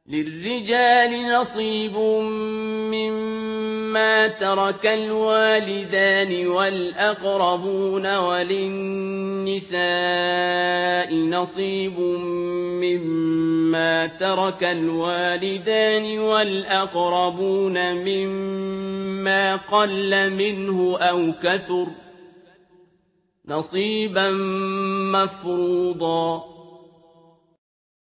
لِّلرِّجَالِ نَصِيبٌ مِّمَّا تَرَكَ الْوَالِدَانِ وَالْأَقْرَبُونَ وَلِلنِّسَاءِ نَصِيبٌ مِّمَّا تَرَكَ الْوَالِدَانِ وَالْأَقْرَبُونَ مِمَّا قَلَّ مِنْهُ أَوْ كَثُرَ نَصِيبًا مَّفْرُوضًا